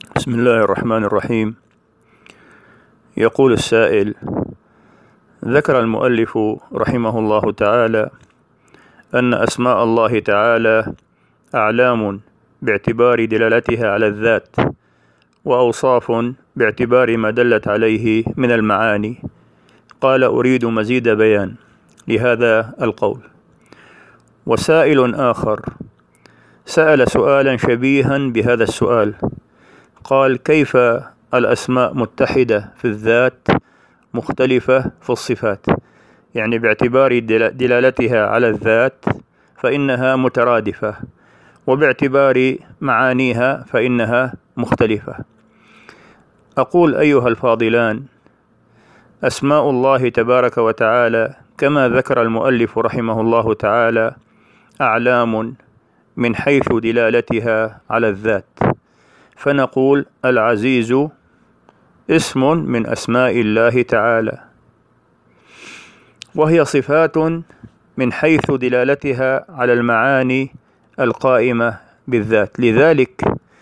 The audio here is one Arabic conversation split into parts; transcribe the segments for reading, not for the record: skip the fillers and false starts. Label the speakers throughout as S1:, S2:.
S1: بسم الله الرحمن الرحيم. يقول السائل: ذكر المؤلف رحمه الله تعالى أن أسماء الله تعالى أعلام باعتبار دلالتها على الذات، وأوصاف باعتبار ما دلت عليه من المعاني. قال: أريد مزيد بيان لهذا القول. وسائل آخر سأل سؤالا شبيها بهذا السؤال، قال: كيف الأسماء متحدة في الذات مختلفة في الصفات؟ يعني باعتبار دلالتها على الذات فإنها مترادفة، وباعتبار معانيها فإنها مختلفة. أقول أيها الفاضلان: أسماء الله تبارك وتعالى كما ذكر المؤلف رحمه الله تعالى أعلام من حيث دلالتها على الذات، فنقول: العزيز اسم من أسماء الله تعالى، وهي صفات من حيث دلالتها على المعاني القائمة بالذات. لذلك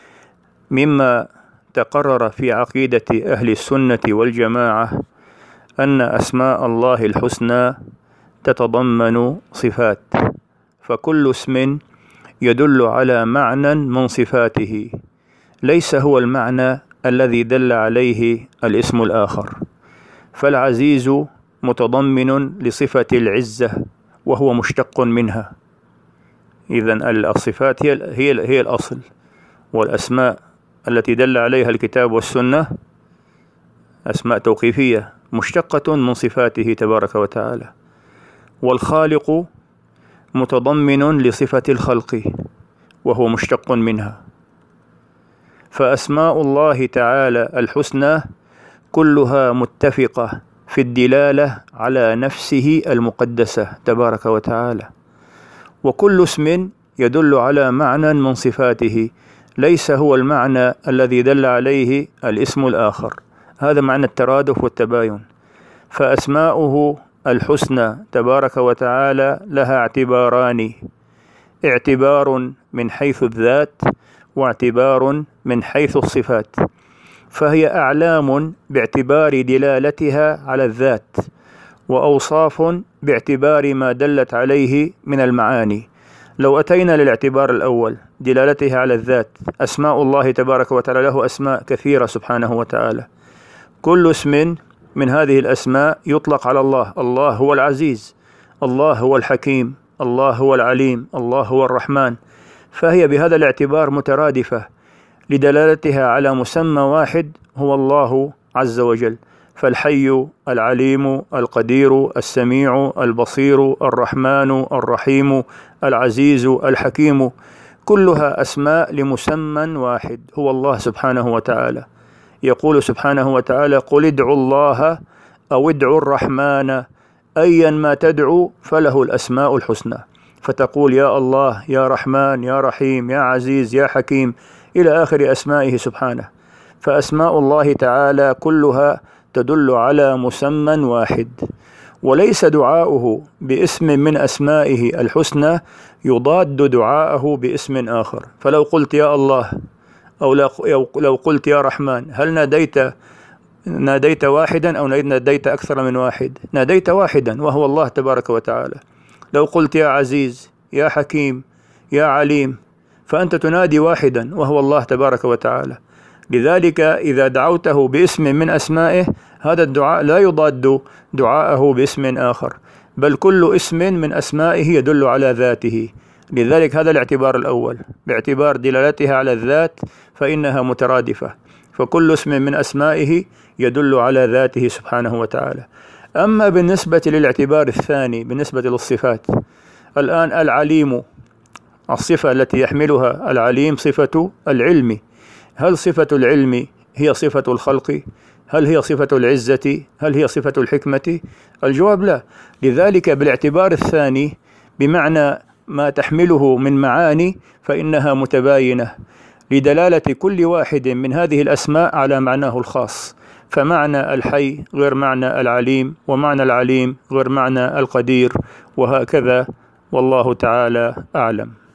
S1: مما تقرر في عقيدة أهل السنة والجماعة أن أسماء الله الحسنى تتضمن صفات، فكل اسم يدل على معنى من صفاته ليس هو المعنى الذي دل عليه الاسم الآخر. فالعزيز متضمن لصفة العزة وهو مشتق منها. إذن الصفات هي الأصل، والأسماء التي دل عليها الكتاب والسنة أسماء توقيفية مشتقة من صفاته تبارك وتعالى. والخالق متضمن لصفة الخلق وهو مشتق منها. فأسماء الله تعالى الحسنى كلها متفقة في الدلالة على نفسه المقدسة تبارك وتعالى، وكل اسم يدل على معنى من صفاته ليس هو المعنى الذي دل عليه الاسم الآخر. هذا معنى الترادف والتباين. فأسماؤه الحسنى تبارك وتعالى لها اعتباران: اعتبار من حيث الذات، واعتبار من حيث الصفات. فهي أعلام باعتبار دلالتها على الذات، وأوصاف باعتبار ما دلت عليه من المعاني. لو أتينا للاعتبار الأول دلالتها على الذات، أسماء الله تبارك وتعالى له أسماء كثيرة سبحانه وتعالى، كل اسم من هذه الأسماء يطلق على الله. الله هو العزيز، الله هو الحكيم، الله هو العليم، الله هو الرحمن. فهي بهذا الاعتبار مترادفة لدلالتها على مسمى واحد هو الله عز وجل. فالحي، العليم، القدير، السميع، البصير، الرحمن، الرحيم، العزيز، الحكيم، كلها أسماء لمسمى واحد هو الله سبحانه وتعالى. يقول سبحانه وتعالى: قل ادعوا الله أو ادعوا الرحمن أيا ما تدعو فله الأسماء الحسنى. فتقول: يا الله، يا رحمن، يا رحيم، يا عزيز، يا حكيم، إلى آخر أسمائه سبحانه. فأسماء الله تعالى كلها تدل على مسمى واحد، وليس دعاؤه باسم من أسمائه الحسنى يضاد دعاءه باسم آخر. فلو قلت يا الله أو لو قلت يا رحمن، هل ناديت واحدا أو ناديت أكثر من واحد؟ ناديت واحدا وهو الله تبارك وتعالى. لو قلت يا عزيز، يا حكيم، يا عليم، فأنت تنادي واحدا وهو الله تبارك وتعالى. لذلك إذا دعوته باسم من أسمائه هذا الدعاء لا يضاد دعاءه باسم آخر، بل كل اسم من أسمائه يدل على ذاته. لذلك هذا الاعتبار الأول، باعتبار دلالتها على الذات فإنها مترادفة، فكل اسم من أسمائه يدل على ذاته سبحانه وتعالى. أما بالنسبة للاعتبار الثاني بالنسبة للصفات، الآن العليم، الصفة التي يحملها العليم صفة العلم. هل صفة العلم هي صفة الخلق؟ هل هي صفة العزة؟ هل هي صفة الحكمة؟ الجواب لا. لذلك بالاعتبار الثاني بمعنى ما تحمله من معاني فإنها متباينة لدلالة كل واحد من هذه الأسماء على معناه الخاص. فمعنى الحي غير معنى العليم، ومعنى العليم غير معنى القدير، وهكذا. والله تعالى أعلم.